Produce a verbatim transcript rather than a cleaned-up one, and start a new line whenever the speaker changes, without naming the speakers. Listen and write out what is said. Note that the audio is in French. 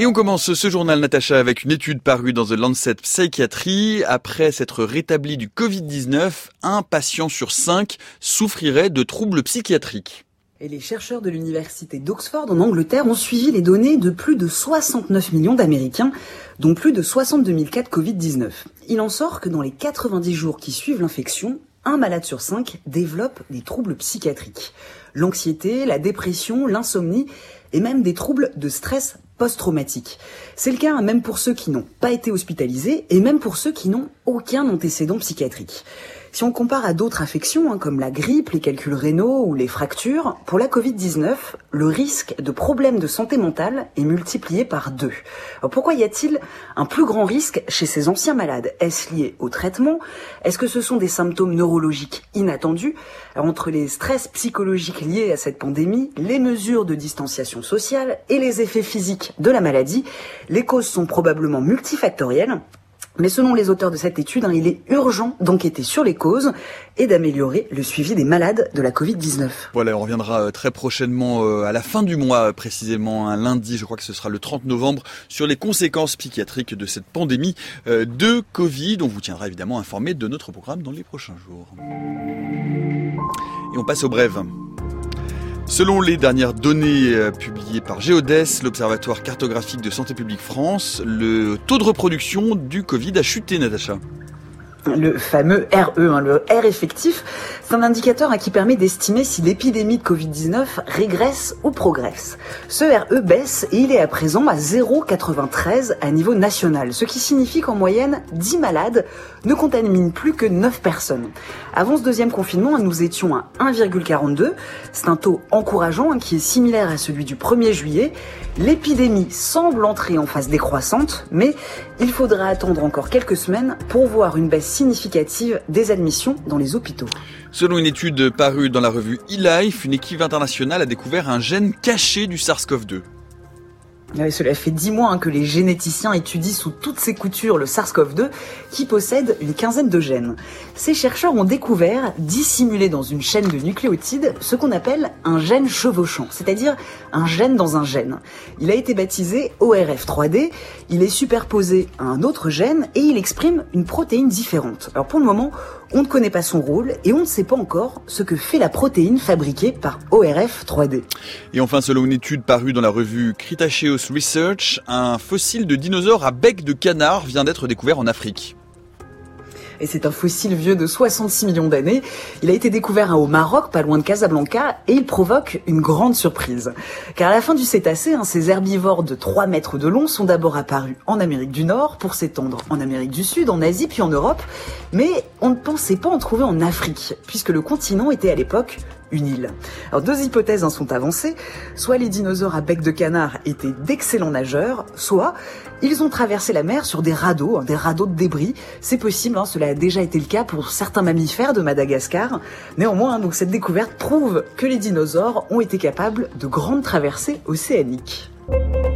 Et on commence ce journal, Natacha, avec une étude parue dans The Lancet Psychiatry. Après s'être rétabli du covid dix-neuf, un patient sur cinq souffrirait de troubles psychiatriques.
Et les chercheurs de l'université d'Oxford en Angleterre ont suivi les données de plus de soixante-neuf millions d'Américains, dont plus de soixante-deux mille cas de covid dix-neuf. Il en sort que dans les quatre-vingt-dix jours qui suivent l'infection, un malade sur cinq développe des troubles psychiatriques. L'anxiété, la dépression, l'insomnie et même des troubles de stress post-traumatique. C'est le cas même pour ceux qui n'ont pas été hospitalisés et même pour ceux qui n'ont aucun antécédent psychiatrique. Si on compare à d'autres affections, hein, comme la grippe, les calculs rénaux ou les fractures, pour la covid dix-neuf, le risque de problèmes de santé mentale est multiplié par deux. Alors pourquoi y a-t-il un plus grand risque chez ces anciens malades ? Est-ce lié au traitement ? Est-ce que ce sont des symptômes neurologiques inattendus ? Alors, entre les stress psychologiques liés à cette pandémie, les mesures de distanciation sociale et les effets physiques de la maladie, les causes sont probablement multifactorielles. Mais selon les auteurs de cette étude, hein, il est urgent d'enquêter sur les causes et d'améliorer le suivi des malades de la covid dix-neuf.
Voilà, on reviendra très prochainement, à la fin du mois précisément, un lundi, je crois que ce sera le trente novembre, sur les conséquences psychiatriques de cette pandémie de Covid. On vous tiendra évidemment informé de notre programme dans les prochains jours. Et on passe aux brèves. Selon les dernières données euh, publiées par Géodès, l'Observatoire cartographique de Santé publique France, le taux de reproduction du Covid a chuté, Natacha.
Le fameux R E, hein, le R effectif, c'est un indicateur hein, qui permet d'estimer si l'épidémie de covid dix-neuf régresse ou progresse. Ce R E baisse et il est à présent à zéro virgule quatre-vingt-treize à niveau national, ce qui signifie qu'en moyenne, dix malades ne contaminent plus que neuf personnes. Avant ce deuxième confinement, nous étions à un virgule quarante-deux. C'est un taux encourageant hein, qui est similaire à celui du premier juillet. L'épidémie semble entrer en phase décroissante, mais il faudra attendre encore quelques semaines pour voir une baisse significative des admissions dans les hôpitaux.
Selon une étude parue dans la revue eLife, une équipe internationale a découvert un gène caché du SARS-CoV deux.
Ouais, cela fait dix mois hein, que les généticiens étudient sous toutes ses coutures le SARS-CoV deux qui possède une quinzaine de gènes. Ces chercheurs ont découvert, dissimulé dans une chaîne de nucléotides, ce qu'on appelle un gène chevauchant, c'est-à-dire un gène dans un gène. Il a été baptisé O R F trois D, il est superposé à un autre gène et il exprime une protéine différente. Alors pour le moment, on ne connaît pas son rôle et on ne sait pas encore ce que fait la protéine fabriquée par O R F trois D.
Et enfin, selon une étude parue dans la revue Cretaceous Research, un fossile de dinosaure à bec de canard vient d'être découvert en Afrique.
Et c'est un fossile vieux de soixante-six millions d'années. Il a été découvert hein, au Maroc, pas loin de Casablanca, et il provoque une grande surprise. Car à la fin du Cétacé, hein, ces herbivores de trois mètres de long sont d'abord apparus en Amérique du Nord, pour s'étendre en Amérique du Sud, en Asie, puis en Europe. Mais on ne pensait pas en trouver en Afrique, puisque le continent était à l'époque une île. Alors deux hypothèses hein, sont avancées. Soit les dinosaures à bec de canard étaient d'excellents nageurs, soit ils ont traversé la mer sur des radeaux, hein, des radeaux de débris. C'est possible, hein, cela a déjà été le cas pour certains mammifères de Madagascar. Néanmoins, hein, donc cette découverte prouve que les dinosaures ont été capables de grandes traversées océaniques.